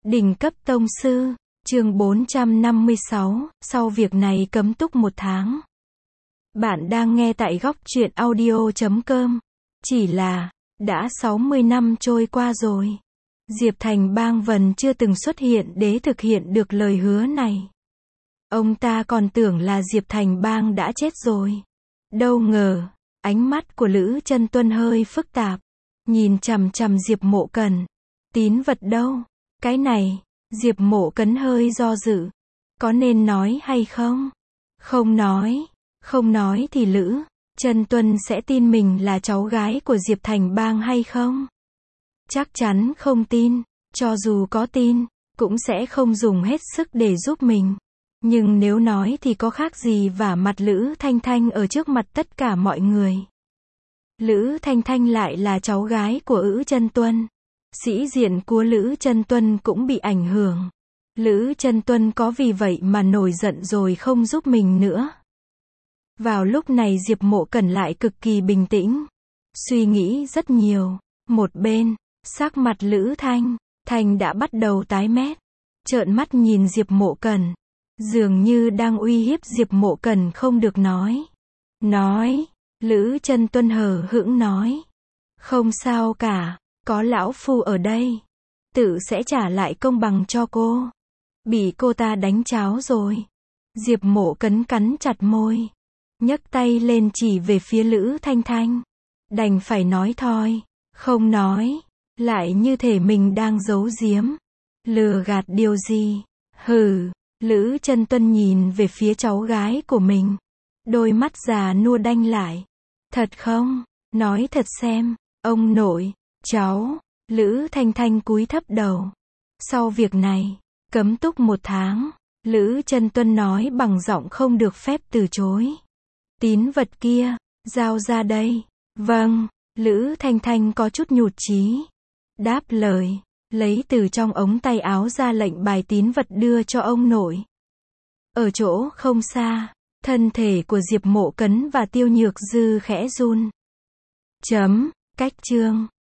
Đỉnh cấp tông sư, chương 456, sau việc này cấm túc 1 tháng. Bạn đang nghe tại góc truyện audio.com. Chỉ là, đã 60 năm trôi qua rồi. Diệp Thành Bang vẫn chưa từng xuất hiện để thực hiện được lời hứa này. Ông ta còn tưởng là Diệp Thành Bang đã chết rồi. Đâu ngờ, ánh mắt của Lữ Chân Tuân hơi phức tạp. Nhìn chằm chằm Diệp Mộ Cẩn. Tín vật đâu? Cái này, Diệp Mộ Cẩn hơi do dự. Có nên nói hay không? Không nói thì Lữ Chân Tuân sẽ tin mình là cháu gái của Diệp Thành Bang hay không? Chắc chắn không tin, cho dù có tin, cũng sẽ không dùng hết sức để giúp mình. Nhưng nếu nói thì có khác gì vả mặt Lữ Thanh Thanh ở trước mặt tất cả mọi người. Lữ Thanh Thanh lại là cháu gái của Lữ Chân Tuân. Sĩ diện của Lữ Chân Tuân cũng bị ảnh hưởng. Lữ Chân Tuân có vì vậy mà nổi giận rồi không giúp mình nữa. Vào lúc này Diệp Mộ Cẩn lại cực kỳ bình tĩnh. Suy nghĩ rất nhiều. Một bên, sắc mặt Lữ Thanh Thanh đã bắt đầu tái mét. Trợn mắt nhìn Diệp Mộ Cẩn. Dường như đang uy hiếp Diệp Mộ Cẩn không được nói. Lữ Chân Tuân hờ hững nói. Không sao cả, có lão phu ở đây. Tự sẽ trả lại công bằng cho cô. Bị cô ta đánh cháo rồi. Diệp Mộ Cẩn cắn chặt môi. Nhấc tay lên chỉ về phía Lữ Thanh Thanh. Đành phải nói thôi. Không nói. Lại như thể mình đang giấu giếm. Lừa gạt điều gì? Hừ. Lữ Chân Tuân nhìn về phía cháu gái của mình. Đôi mắt già nua đanh lại. Thật không? Nói thật xem. Ông nội, cháu. Lữ Thanh Thanh cúi thấp đầu. Sau việc này, cấm túc 1 tháng. Lữ Chân Tuân nói bằng giọng không được phép từ chối. Tín vật kia, giao ra đây. Vâng. Lữ Thanh Thanh có chút nhụt chí. Đáp lời. Lấy từ trong ống tay áo ra lệnh bài tín vật đưa cho ông nội. Ở chỗ không xa, thân thể của Diệp Mộ Cẩn và Tiêu Nhược Dư khẽ run. Cách chương